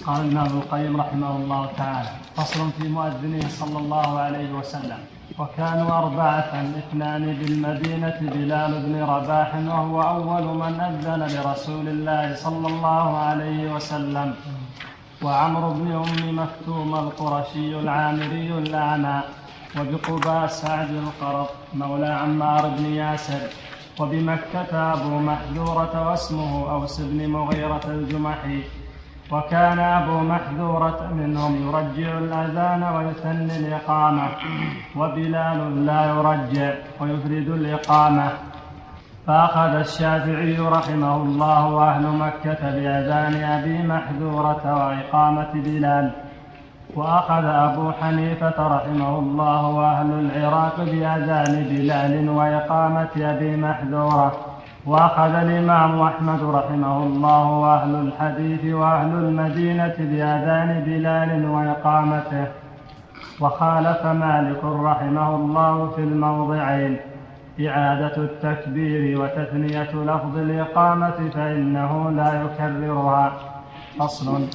قال الإمام ابن القيم رحمه الله تعالى: فصل في مؤذنه صلى الله عليه وسلم. وكانوا 4، 2 بالمدينة: بلال بن رباح وهو أول من أذن لرسول الله صلى الله عليه وسلم، وعمرو بن أم مكتوم القرشي العامري الأعمى، وبقباء سعد القرط مولى عمار بن ياسر، وبمكة أبو محذورة واسمه أوس بن مغيرة الجمحي. وكان أبو محذورة منهم يرجع الأذان ويثني الإقامة، وبلال لا يرجع ويفرد الإقامة. فأخذ الشافعي رحمه الله وأهل مكة بأذان أبي محذورة وإقامة بلال، وأخذ أبو حنيفة رحمه الله وأهل العراق بأذان بلال وإقامة أبي محذورة، وأخذ الإمام أحمد رحمه الله وأهل الحديث وأهل المدينة بأذان بلال وإقامته. وخالف مالك رحمه الله في الموضعين إعادة التكبير وتثنية لفظ الإقامة فإنه لا يكررها. فصل.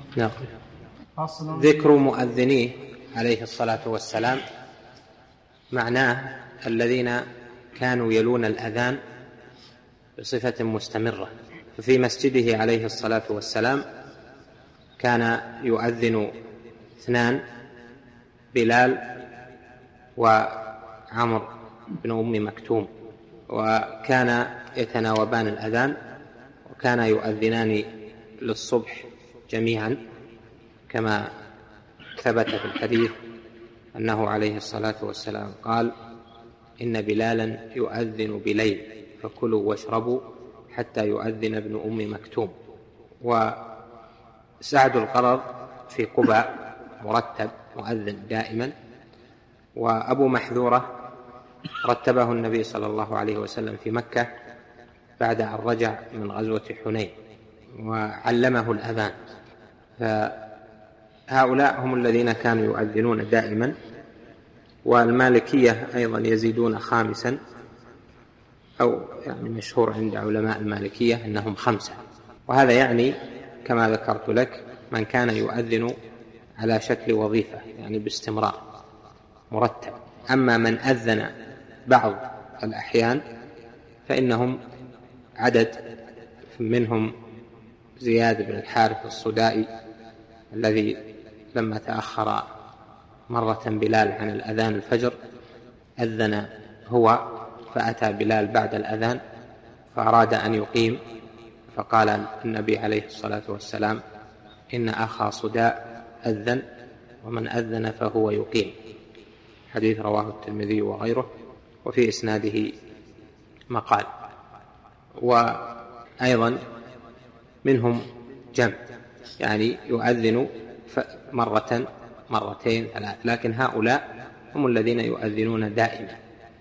ذكر مؤذنيه عليه الصلاة والسلام معناه الذين كانوا يلون الأذان بصفة مستمرة. ففي مسجده عليه الصلاة والسلام كان يؤذن 2: بلال وعمر بن أم مكتوم، وكان يتناوبان الأذان، وكان يؤذنان للصبح جميعا كما ثبت في الحديث أنه عليه الصلاة والسلام قال: إن بلالا يؤذن بليل فكلوا واشربوا حتى يؤذن ابن أم مكتوم. وسعد القرض في قباء مرتب مؤذن دائما. وأبو محذورة رتبه النبي صلى الله عليه وسلم في مكة بعد أن رجع من غزوة حنين وعلمه الأذان. فهؤلاء هم الذين كانوا يؤذنون دائما. والمالكية أيضا يزيدون 5، أو يعني مشهور عند علماء المالكية أنهم 5، وهذا يعني كما ذكرت لك من كان يؤذن على شكل وظيفة يعني باستمرار مرتب. أما من أذن بعض الأحيان فإنهم عدد، منهم زياد بن الحارث الصدائي الذي لما تأخر مرة بلال عن الأذان الفجر أذن هو، فأتى بلال بعد الأذان فأراد أن يقيم، فقال النبي عليه الصلاة والسلام: إن أخا صداء أذن ومن أذن فهو يقيم. حديث رواه الترمذي وغيره، وفي إسناده مقال. وأيضا منهم جمع يعني يؤذن مرة، مرتين، 3، لكن هؤلاء هم الذين يؤذنون دائما.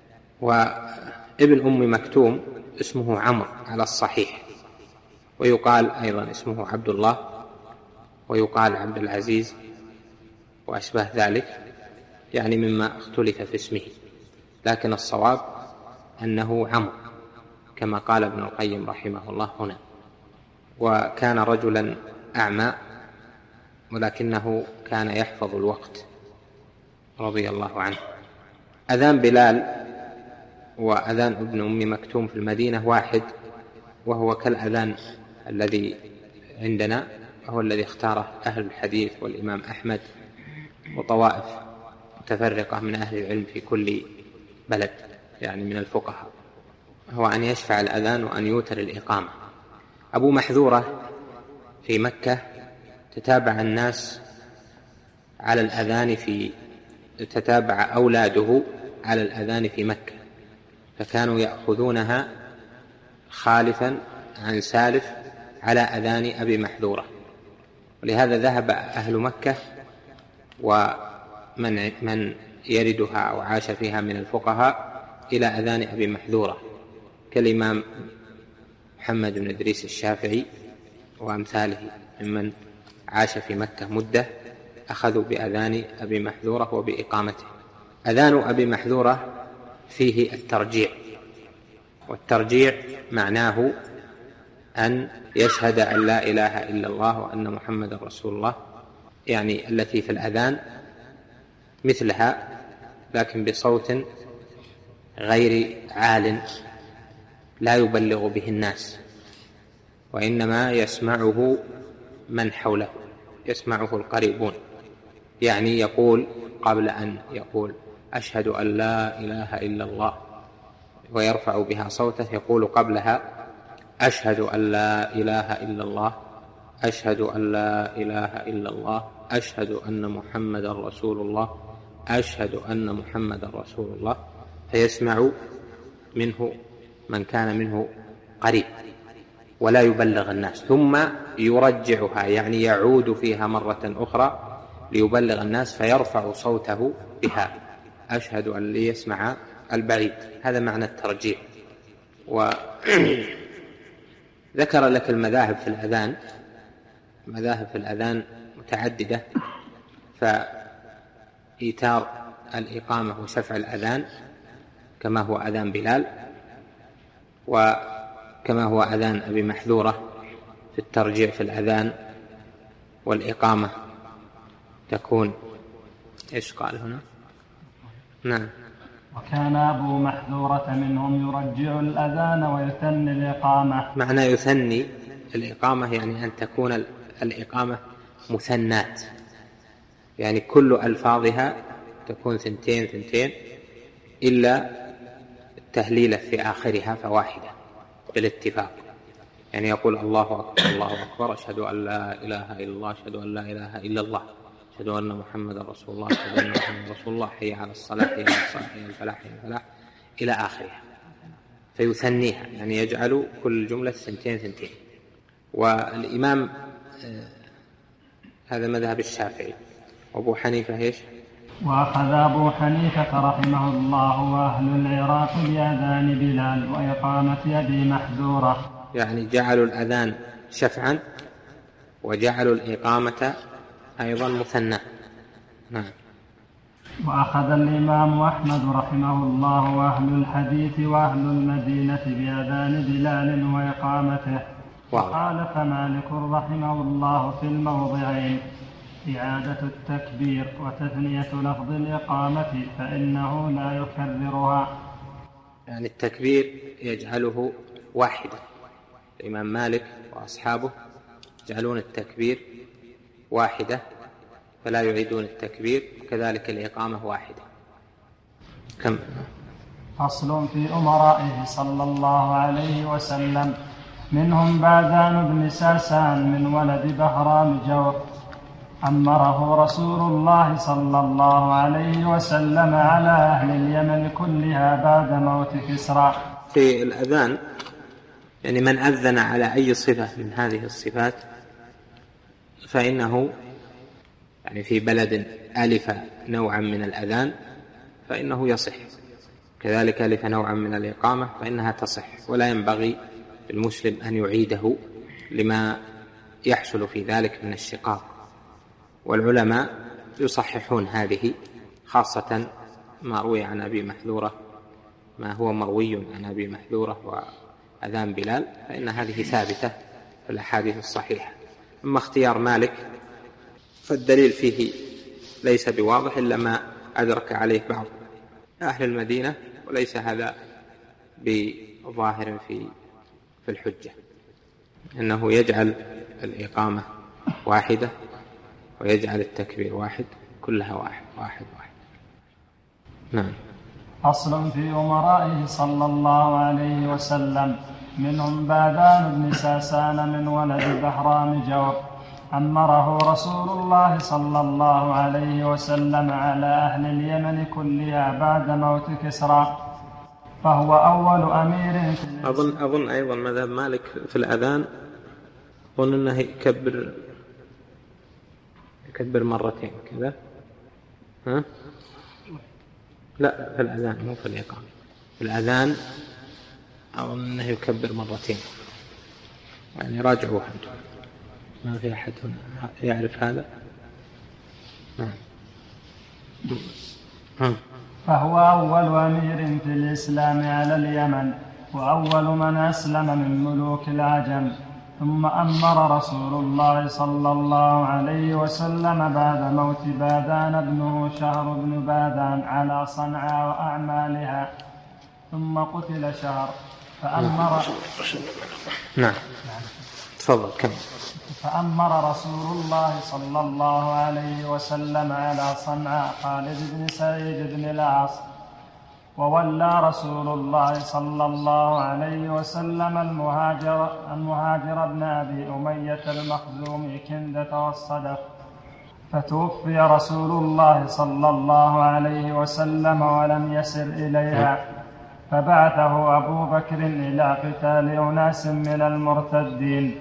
وابن أم مكتوم اسمه عمرو على الصحيح، ويقال أيضا اسمه عبد الله، ويقال عبد العزيز وأشبه ذلك، يعني مما اختلف في اسمه، لكن الصواب أنه عمرو كما قال ابن القيم رحمه الله هنا. وكان رجلا أعمى ولكنه كان يحفظ الوقت رضي الله عنه. أذان بلال وأذان ابن أم مكتوم في المدينة واحد، وهو كالأذان الذي عندنا، وهو الذي اختاره أهل الحديث والإمام أحمد وطوائف متفرقة من أهل العلم في كل بلد يعني من الفقهاء، هو أن يشفع الأذان وأن يوتر الإقامة. أبو محذورة في مكة تتابع الناس على الأذان تتابع أولاده على الأذان في مكة، فكانوا يأخذونها خالفا عن سالف على أذان أبي محذورة. ولهذا ذهب أهل مكة ومن يردها أو عاش فيها من الفقهاء إلى أذان أبي محذورة، كالإمام محمد بن إدريس الشافعي وأمثاله ممن عاش في مكة مدة، أخذوا بأذان أبي محذورة وبإقامته. أذان أبي محذورة فيه الترجيع، والترجيع معناه أن يشهد أن لا إله إلا الله وأن محمد رسول الله، يعني التي في الأذان مثلها لكن بصوت غير عال لا يبلغ به الناس، وإنما يسمعه من حوله، يسمعه القريبون. يعني يقول قبل أن يقول أشهد أن لا إله إلا الله ويرفع بها صوته، يقول قبلها أشهد أن لا إله إلا الله، أشهد أن لا إله إلا الله، أشهد أن محمد رسول الله، أشهد أن محمد رسول الله، فيسمع منه من كان منه قريب ولا يبلغ الناس، ثم يرجعها يعني يعود فيها مرة أخرى ليبلغ الناس فيرفع صوته بها، أشهد أن ليسمع البعيد. هذا معنى الترجيع. وذكر لك المذاهب في الأذان، مذاهب في الأذان متعددة، فإيتار الإقامة وشفع الأذان كما هو أذان بلال، وكما هو أذان أبي محذورة في الترجيع في الأذان والإقامة تكون إيش قال هنا؟ نعم. وكان أبو محذورة منهم يرجع الأذان ويثني الإقامة. معنى يثني الإقامة يعني أن تكون الإقامة مثنات، يعني كل ألفاظها تكون ثنتين ثنتين إلا التهليلة في آخرها فواحدة بالاتفاق، يعني يقول الله أكبر الله أكبر، أشهد أن لا إله إلا الله، أشهد أن لا إله إلا الله، أشهد أن محمد رسول الله، أشهد أن محمد رسول الله، حي على الصلاة، حي على الصلاة، حي على الفلاح، حي على الفلاح، إلى آخرها، فيثنيها يعني يجعل كل جملة ثنتين ثنتين. والإمام هذا مذهب الشافعي. وأبو حنيفة إيش؟ وأخذ أبو حنيفة رحمه الله وأهل العراق بأذان بلال وإقامة أبي محذورة، يعني جعلوا الأذان شفعا وجعلوا الإقامة أيضا مثنى. نعم. وأخذ الإمام أحمد رحمه الله وأهل الحديث وأهل المدينة بأذان بلال وإقامته. وخالف مالك رحمه الله في الموضعين إعادة التكبير وتثنية لفظ الإقامة فإنه لا يكررها، يعني التكبير يجعله واحدا، الإمام مالك وأصحابه يجعلون التكبير واحدة فلا يعيدون التكبير، وكذلك الإقامة واحدة. كم؟ فصل في أمرائه صلى الله عليه وسلم، منهم باذان بن ساسان من ولد بهرام جور، أمره رسول الله صلى الله عليه وسلم على أهل اليمن كلها بعد موت كسرى. في الأذان يعني من أذن على أي صفة من هذه الصفات فإنه يعني في بلد ألف نوعا من الأذان فإنه يصح، كذلك ألف نوعا من الإقامة فإنها تصح، ولا ينبغي للمسلم أن يعيده لما يحصل في ذلك من الشقاق. والعلماء يصححون هذه، خاصة ما روي عن أبي محذورة، ما هو مروي عن أبي محذورة وأذان بلال، فإن هذه ثابتة في الأحاديث الصحيحة. أما اختيار مالك فالدليل فيه ليس بواضح إلا ما أدرك عليه بعض أهل المدينة، وليس هذا بظاهر في الحجة، أنه يجعل الإقامة واحدة ويجعل التكبير واحد، كلها واحد واحد واحد. نعم. أصل في أمرائه صلى الله عليه وسلم، منهم باذان بن ساسان من ولد بهرام جور، أمره رسول الله صلى الله عليه وسلم على أهل اليمن كلها بعد موت كسرى، فهو أول أمير في أظن أيضا مذهب مالك في الأذان، أظن أنه يكبر مرتين كذا. ها؟ لا، في الأذان مو في الإقامة. في الأذان أظن أنه يكبر مرتين، يعني راجعوها أنتم، ما في أحد هنا يعرف هذا. فهو أول أمير في الإسلام على اليمن، وأول من أسلم من ملوك العجم. ثم أمر رسول الله صلى الله عليه وسلم بعد موت بادان ابنه شهر بن بادان على صنعاء وأعمالها، ثم قتل شهر فأمر رسول الله صلى الله عليه وسلم على صنعاء خالد بن سعيد بن العاص. وولى رسول الله صلى الله عليه وسلم المهاجر بن أبي أمية المخزومي كندة والصدف. فتوفي رسول الله صلى الله عليه وسلم ولم يسر إليها، فبعثه أبو بكر إلى قتال أناس من المرتدين.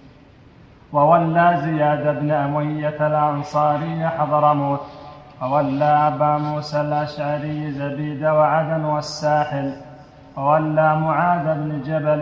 وولى زياد بن أمية الأنصاري حضرموت، وولى أبا موسى الأشعري زبيد وعدن والساحل، وولى معاذ بن جبل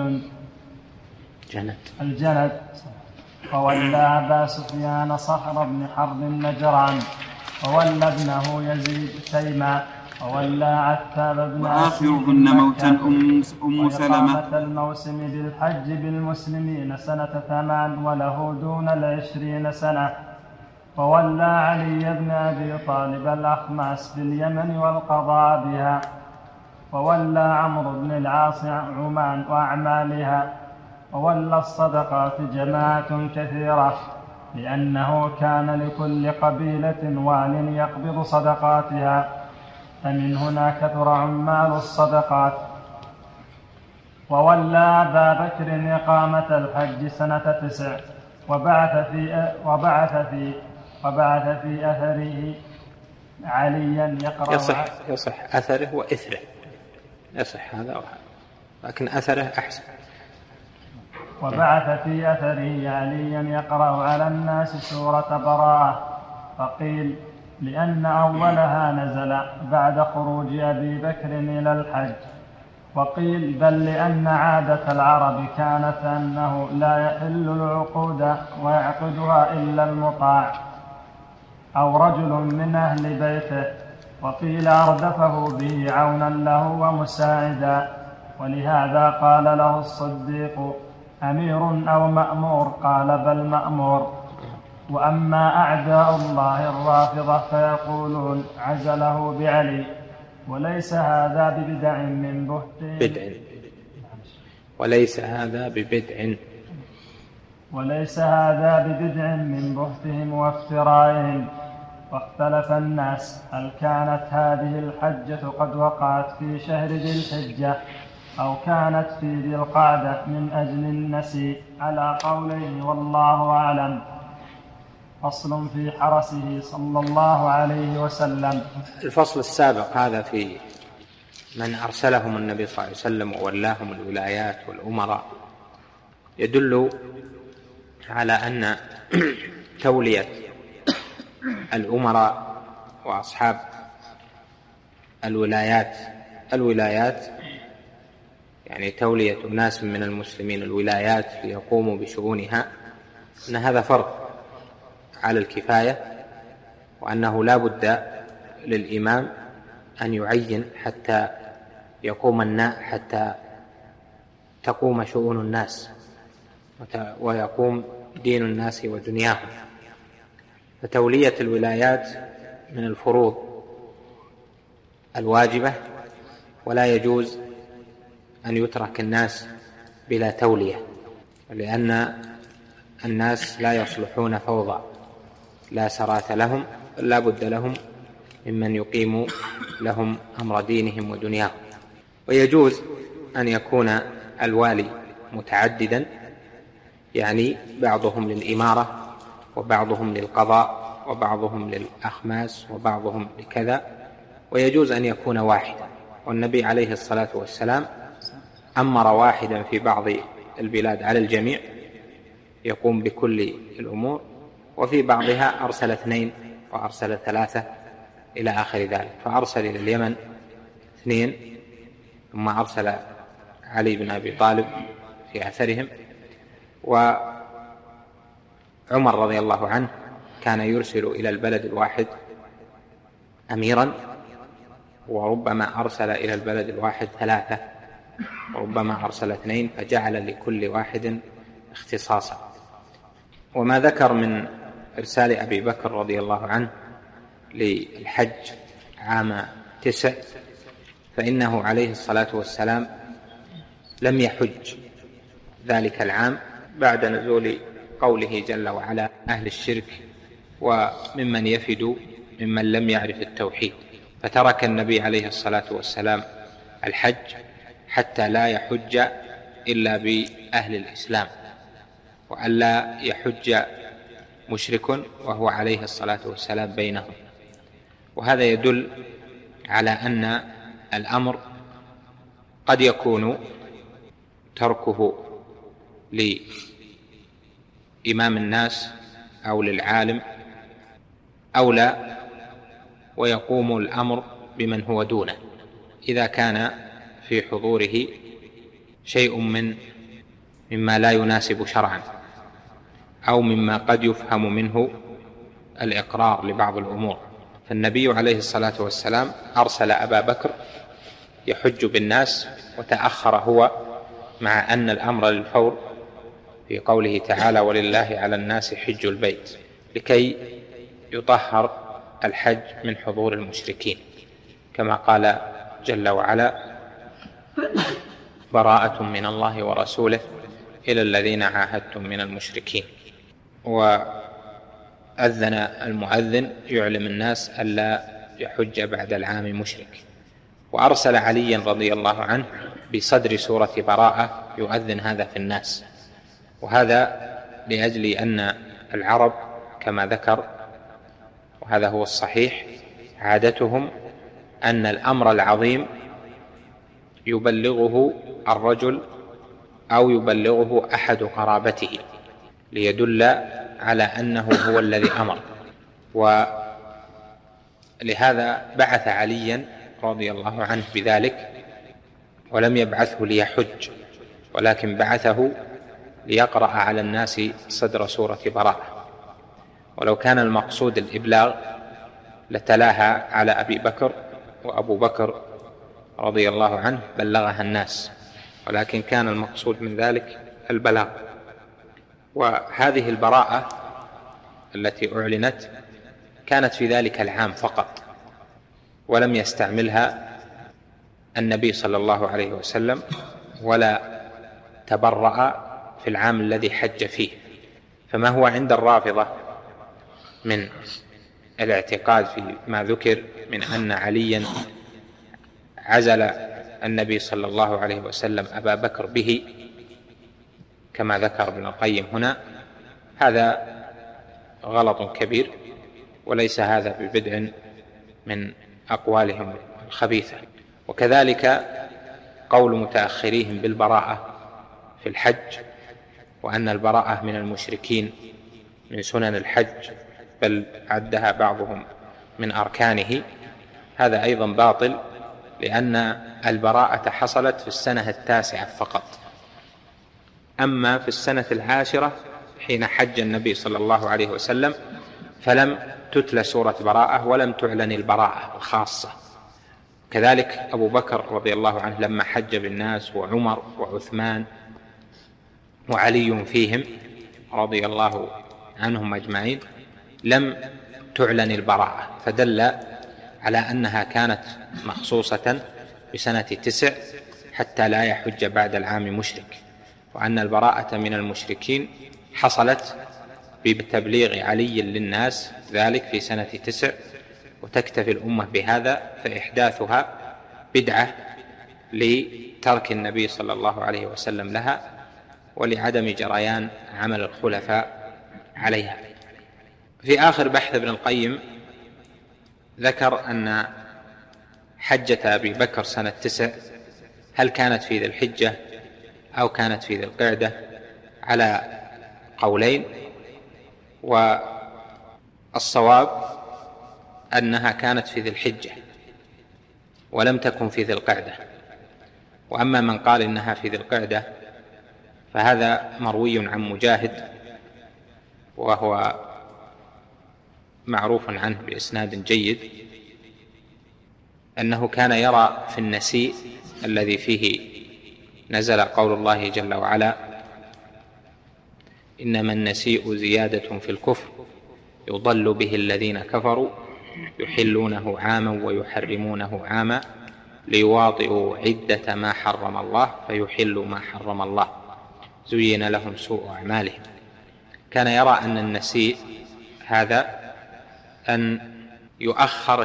الجند، وولى أبا سفيان صخر بن حرب النجران، وولى ابنه يزيد تيما، وولى عتاب بن وآخر بن موتا أم سلمة. الموسم بالحج بالمسلمين سنة 8 وله دون 20 سنة. وولى علي بن أبي طالب الأخماس باليمن والقضاء بها. وولى عمرو بن العاص عمان وأعمالها. وولى الصدقات جماعة كثيرة، لأنه كان لكل قبيلة وال يقبض صدقاتها، فمن هنا كثر عمال الصدقات. وولى أبا بكر إقامة الحج سنة 9، وبعث في أثره عليا يقرأ. يصح أثره وإثره، يصح هذا وهذا، لكن أثره أحسن. وبعث في أثره عليا يقرأ على الناس سورة براءة، فقيل لأن أولها نزل بعد خروج أبي بكر إلى الحج، وقيل بل لأن عادة العرب كانت أنه لا يحل العقود ويعقدها إلا المطاع أو رجل من أهل بيته، وقيل أردفه به عونا له ومساعدا، ولهذا قال له الصديق أمير أو مأمور؟ قال بل مأمور. وأما أعداء الله الرافضة فيقولون عزله بعلي، وليس هذا ببدع من بهتهم وليس هذا ببدع من بهتهم وافترائهم. واختلف الناس هل كانت هذه الحجة قد وقعت في شهر ذي الحجة أو كانت في ذي القعدة من أجل النسي، على قولين والله أعلم. فصل في حرسه صلى الله عليه وسلم. الفصل السابق هذا في من أرسلهم النبي صلى الله عليه وسلم وولاهم الولايات والأمراء يدل على أن تولية الأمراء وأصحاب الولايات يعني تولية ناس من المسلمين الولايات ليقوموا بشؤونها، أن هذا فرض على الكفاية، وأنه لا بد للإمام أن يعين حتى تقوم شؤون الناس ويقوم دين الناس ودنياهم. فتولية الولايات من الفروض الواجبة، ولا يجوز أن يترك الناس بلا تولية، لأن الناس لا يصلحون فوضى، لا سراة لهم، لا بد لهم ممن يقيم لهم أمر دينهم ودنياهم. ويجوز أن يكون الوالي متعددا، يعني بعضهم للإمارة وبعضهم للقضاء وبعضهم للأخماس وبعضهم لكذا، ويجوز أن يكون واحدا. والنبي عليه الصلاة والسلام أمر واحدا في بعض البلاد على الجميع يقوم بكل الأمور، وفي بعضها أرسل 2 وأرسل 3 إلى آخر ذلك. فأرسل إلى اليمن 2، ثم أرسل علي بن أبي طالب في أثرهم. وعمر رضي الله عنه كان يرسل إلى البلد الواحد أميرا، وربما أرسل إلى البلد الواحد 3 وربما أرسل 2 فجعل لكل واحد اختصاصا. وما ذكر من إرسال أبي بكر رضي الله عنه للحج عام 9 فإنه عليه الصلاة والسلام لم يحج ذلك العام بعد نزول قوله جل وعلا أهل الشرك وممن يفد ممن لم يعرف التوحيد، فترك النبي عليه الصلاة والسلام الحج حتى لا يحج إلا بأهل الإسلام، وألا يحج مشرك وهو عليه الصلاة والسلام بينهم. وهذا يدل على أن الأمر قد يكون تركه لإمام الناس أو للعالم أولى، ويقوم الأمر بمن هو دونه إذا كان في حضوره شيء مما لا يناسب شرعا أو مما قد يفهم منه الإقرار لبعض الأمور. فالنبي عليه الصلاة والسلام أرسل أبا بكر يحج بالناس وتأخر هو، مع أن الأمر للفور في قوله تعالى ولله على الناس حج البيت، لكي يطهر الحج من حضور المشركين، كما قال جل وعلا براءة من الله ورسوله إلى الذين عاهدتم من المشركين. وأذن المؤذن يعلم الناس ألا يحج بعد العام مشرك. وأرسل علي رضي الله عنه بصدر سورة براءة يؤذن هذا في الناس، وهذا لأجل أن العرب كما ذكر، وهذا هو الصحيح، عادتهم أن الأمر العظيم يبلغه الرجل أو يبلغه أحد قرابته ليدل على أنه هو الذي أمر. ولهذا بعث عليا رضي الله عنه بذلك، ولم يبعثه ليحج، ولكن بعثه ليقرأ على الناس صدر سورة براءة. ولو كان المقصود الإبلاغ لتلاها على أبي بكر، وأبو بكر رضي الله عنه بلغها الناس، ولكن كان المقصود من ذلك البلاغ. وهذه البراءة التي أعلنت كانت في ذلك العام فقط، ولم يستعملها النبي صلى الله عليه وسلم ولا تبرأ في العام الذي حج فيه. فما هو عند الرافضة من الاعتقاد في ما ذكر من أن عليا عزل النبي صلى الله عليه وسلم أبا بكر به كما ذكر ابن القيم هنا، هذا غلط كبير، وليس هذا ببدع من أقوالهم الخبيثة. وكذلك قول متأخريهم بالبراءة في الحج، وأن البراءة من المشركين من سنن الحج، بل عدها بعضهم من أركانه، هذا أيضا باطل، لأن البراءة حصلت في السنة 9 فقط. أما في السنة 10 حين حج النبي صلى الله عليه وسلم فلم تتلى سورة براءة ولم تعلن البراءة الخاصة. كذلك أبو بكر رضي الله عنه لما حج بالناس، وعمر وعثمان وعلي فيهم رضي الله عنهم أجمعين، لم تعلن البراءة، فدل على أنها كانت مخصوصة بسنة 9 حتى لا يحج بعد العام مشرك، وأن البراءة من المشركين حصلت بتبليغ علي للناس ذلك في سنة 9، وتكتفي الأمة بهذا، فإحداثها بدعة لترك النبي صلى الله عليه وسلم لها، ولعدم جريان عمل الخلفاء عليها. في آخر بحث ابن القيم ذكر أن حجة أبي بكر سنة 9 هل كانت في ذي الحجة أو كانت في ذي القعدة، على قولين، والصواب أنها كانت في ذي الحجة ولم تكن في ذي القعدة. وأما من قال إنها في ذي القعدة فهذا مروي عن مجاهد، وهو معروف عنه بإسناد جيد، أنه كان يرى في النسيء الذي فيه نزل قول الله جل وعلا: إنما النسيء زيادة في الكفر يضل به الذين كفروا يحلونه عاما ويحرمونه عاما ليواطئوا عدة ما حرم الله فيحلوا ما حرم الله زين لهم سوء أعمالهم. كان يرى أن النسيء هذا أن يؤخر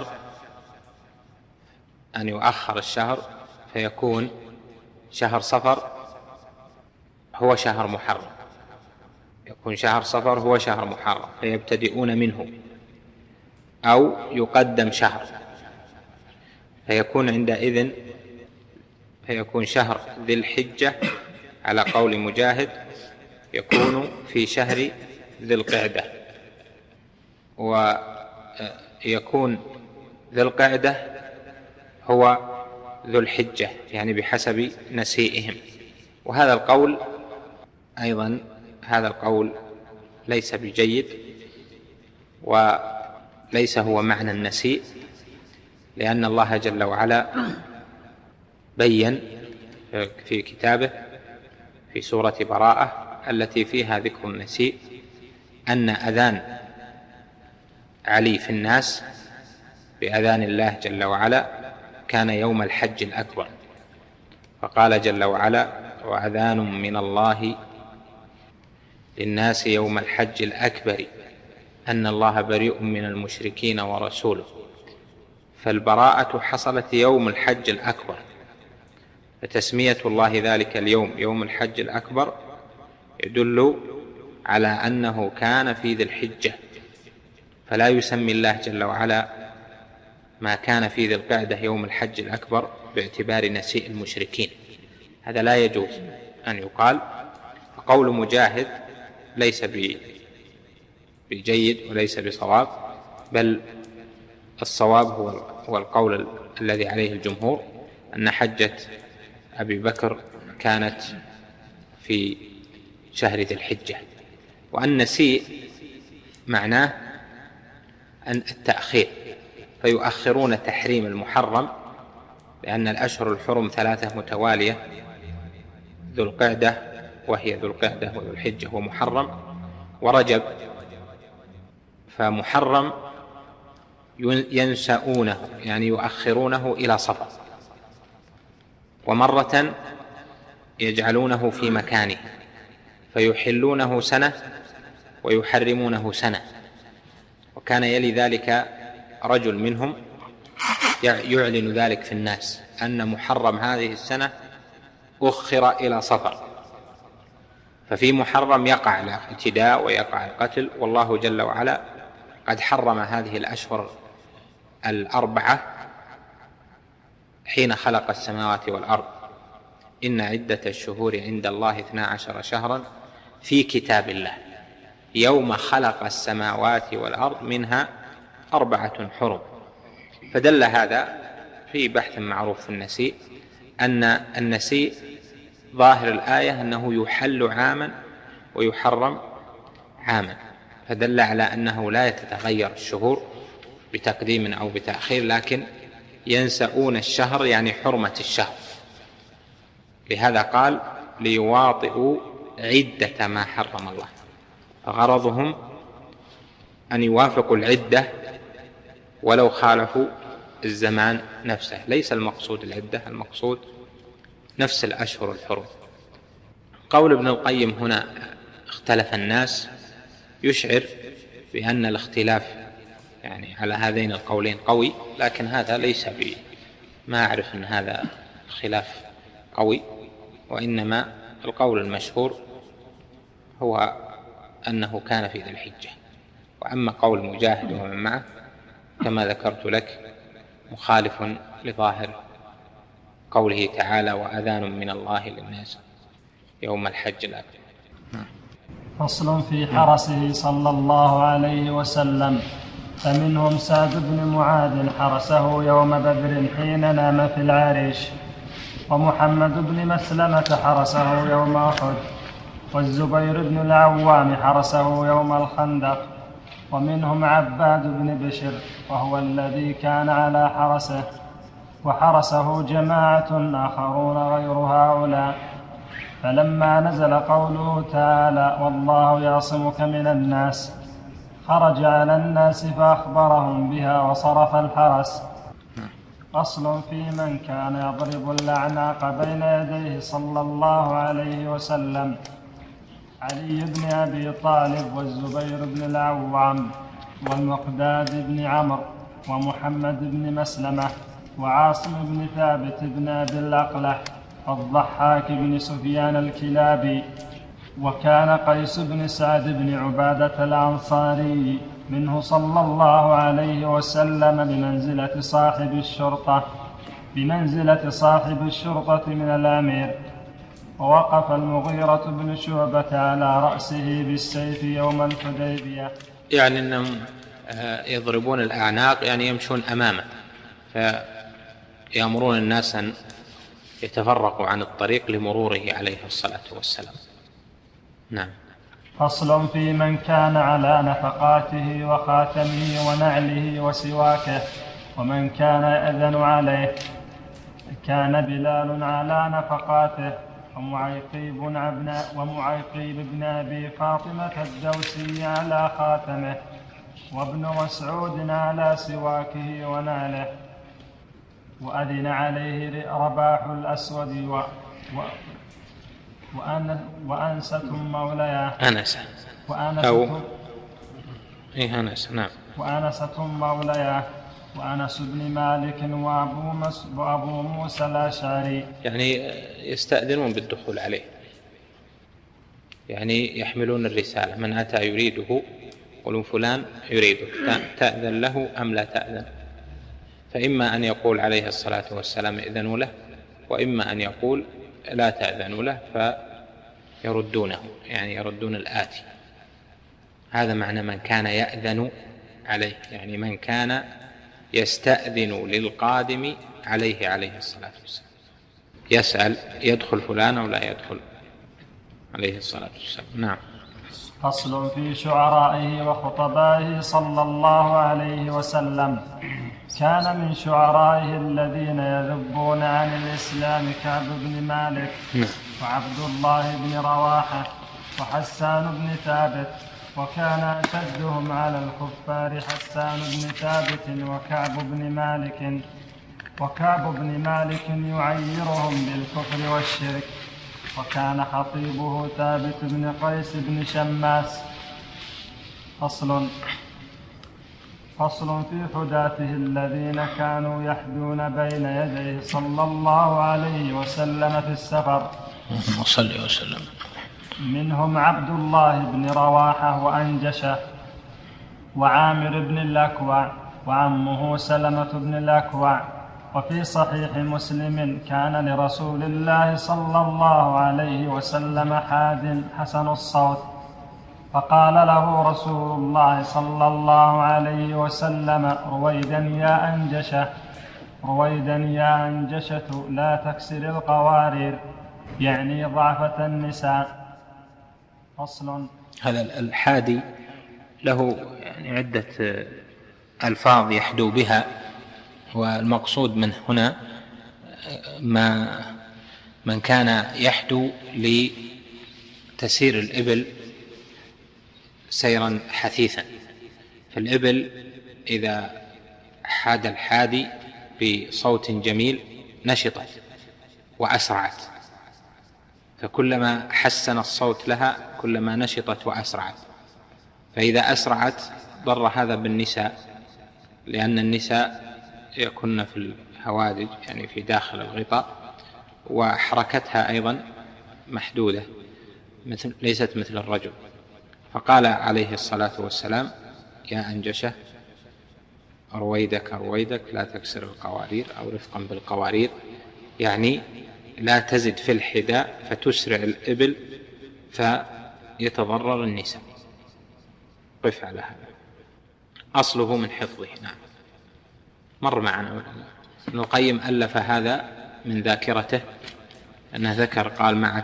الشهر فيكون شهر صفر هو شهر محرم، يكون شهر صفر هو شهر محرم فيبتدئون منه، أو يقدم شهر فيكون عندئذ فيكون شهر ذي الحجة على قول مجاهد يكون في شهر ذي القعدة، ويكون ذي القعدة هو ذو الحجة يعني بحسب نسيئهم. وهذا القول أيضا ليس بجيد وليس هو معنى النسيء، لأن الله جل وعلا بين في كتابه في سورة براءة التي فيها ذكر النسيء أن أذان علي في الناس بأذان الله جل وعلا كان يوم الحج الأكبر، فقال جل وعلا: وأذان من الله للناس يوم الحج الأكبر أن الله بريء من المشركين ورسوله. فالبراءة حصلت يوم الحج الأكبر، فتسمية الله ذلك اليوم يوم الحج الأكبر يدل على أنه كان في ذي الحجة، فلا يسمي الله جل وعلا ما كان في ذي القعدة يوم الحج الأكبر باعتبار نسيء المشركين، هذا لا يجوز أن يقال. فقول مجاهد ليس بجيد وليس بصواب، بل الصواب هو القول الذي عليه الجمهور أن حجة أبي بكر كانت في شهر ذي الحجة. والنسيء معناه أن التأخير، فيؤخرون تحريم المحرم، لأن الأشهر الحرم 3 متوالية، ذو القعدة وهي ذو القعدة وذو الحجة ومحرم ورجب، فمحرم ينسؤونه يعني يؤخرونه إلى صفر، ومرة يجعلونه في مكانه فيحلونه سنة ويحرمونه سنة. وكان يلي ذلك رجل منهم يعلن ذلك في الناس أن محرم هذه السنة أخر إلى صفر، ففي محرم يقع الاعتداء ويقع القتل، والله جل وعلا قد حرم هذه الأشهر 4 حين خلق السماوات والأرض. إن عدة الشهور عند الله 12 شهرا في كتاب الله يوم خلق السماوات والأرض منها 4 حرم. فدل هذا في بحث معروف في النسيء أن النسيء ظاهر الآية أنه يحل عاما ويحرم عاما، فدل على أنه لا يتغير الشهور بتقديم أو بتأخير، لكن ينسؤون الشهر يعني حرمة الشهر. لهذا قال: ليواطئوا عدة ما حرم الله، فغرضهم أن يوافقوا العدة ولو خالفوا الزمان نفسه، ليس المقصود العدة، المقصود نفس الأشهر الحرم. قول ابن القيم هنا اختلف الناس يشعر بأن الاختلاف يعني على هذين القولين قوي، لكن هذا ليس ما أعرف أن هذا خلاف قوي، وإنما القول المشهور هو أنه كان في ذي الحجة. وأما قول مجاهد ومن معه كما ذكرت لك مخالف لظاهر قوله تعالى: وأذان من الله للناس يوم الحج الأكبر. فصل في حرسه صلى الله عليه وسلم. فمنهم سعد بن معاذ حرسه يوم بدر حين نام في العريش، ومحمد بن مسلمة حرسه يوم أحد، والزبير بن العوام حرسه يوم الخندق، ومنهم عباد بن بشر وهو الذي كان على حرسه، وحرسه جماعة آخرون غير هؤلاء. فلما نزل قوله تعالى والله يعصمك من الناس خرج على الناس فأخبرهم بها وصرف الحرس. فصل في من كان يضرب الأعناق بين يديه صلى الله عليه وسلم: علي بن أبي طالب والزبير بن العوام والمقداد بن عمرو ومحمد بن مسلمة وعاصم بن ثابت بن أبي الأقلح والضحاك بن سفيان الكلابي. وكان قيس بن سعد بن عبادة الأنصاري منه صلى الله عليه وسلم بمنزلة صاحب الشرطة من الأمير. ووقف المغيرة بن شعبة على رأسه بالسيف يوم الحديبية. يعني أنهم يضربون الأعناق، يعني يمشون أمامه فيأمرون الناس أن يتفرقوا عن الطريق لمروره عليه الصلاة والسلام. نعم. فصل في من كان على نفقاته وخاتمه ونعله وسواكه ومن كان يأذن عليه. كان بلال على نفقاته ومعيقيب بن أبي فاطمة الدوسي على خاتمه وابن مسعود على سواكه ونعله. وأذن عليه رباح الأسود وأنسة مولاه وأنسة مولاه وأنس بن مالك وأبو موسى الأشعري. يعني يستأذنون بالدخول عليه، يعني يحملون الرسالة: من أتى يريده يقولون فلان يريده، تأذن له أم لا تأذن؟ فإما أن يقول عليه الصلاة والسلام إذنوا له، وإما أن يقول لا تأذنوا له فيردونه، يعني يردون الآتي. هذا معنى من كان يأذن عليه، يعني من كان يستأذن للقادم عليه الصلاة والسلام، يسأل يدخل فلان أو لا يدخل عليه الصلاة والسلام. نعم. فصل في شعرائه وخطبائه صلى الله عليه وسلم. كان من شعرائه الذين يذبون عن الإسلام كعب بن مالك وعبد الله بن رواحة وحسان بن ثابت. وكان أشدهم على الكفار حسان بن ثابت وكعب بن مالك يعيرهم بالكفر والشرك. وكان خطيبه ثابت بن قيس بن شماس. فصل في حداته الذين كانوا يحدون بين يديه صلى الله عليه وسلم في السفر. صلى وسلم. منهم عبد الله بن رواحة وأنجشة وعامر بن الأكوع وعمه سلمة بن الأكوع. وفي صحيح مسلم: كان لرسول الله صلى الله عليه وسلم حاد حسن الصوت، فقال له رسول الله صلى الله عليه وسلم: رويدا يا أنجشة لا تكسر القوارير، يعني ضعفة النساء. فصل. هذا الحادي له يعني عدة ألفاظ يحدو بها، والمقصود منه هنا من كان يحدو لتسير الإبل سيرا حثيثا. فالإبل إذا حاد الحادي بصوت جميل نشطت وأسرعت، فكلما حسن الصوت لها كلما نشطت وأسرعت. فإذا أسرعت ضر هذا بالنساء، لأن النساء يكن في الهوادج، يعني في داخل الغطاء، وحركتها أيضا محدودة ليست مثل الرجل. فقال عليه الصلاة والسلام: يا أنجشة رويدك لا تكسر القوارير، أو رفقا بالقوارير، يعني لا تزد في الحداء فتسرع الإبل فيتضرر النساء. قف على هذا، أصله من حفظه. نعم، مر معنا. ابن القيم ألف هذا من ذاكرته، أنه ذكر قال: مع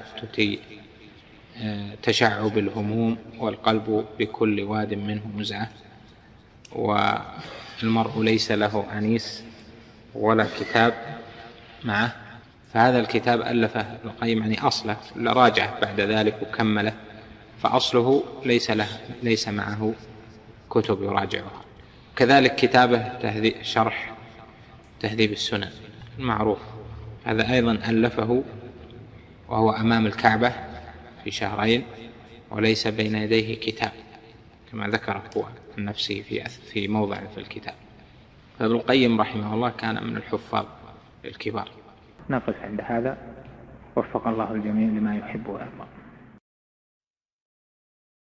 تشعب الهموم والقلب بكل واد منه نزعة، والمرء ليس له أنيس ولا كتاب معه. فهذا الكتاب ألفه ابن القيم يعني أصله، راجعه بعد ذلك وكمله، فأصله ليس معه كتب يراجعها. كذلك كتابه شرح تهذيب السنن المعروف، هذا أيضا ألفه وهو أمام الكعبة في شهرين، وليس بين يديه كتاب كما ذكر هو عن نفسه في موضع في الكتاب. فابن القيم رحمه الله كان من الحفاظ الكبار. نقف عند هذا، وفق الله الجميع لما يحب ويرضى.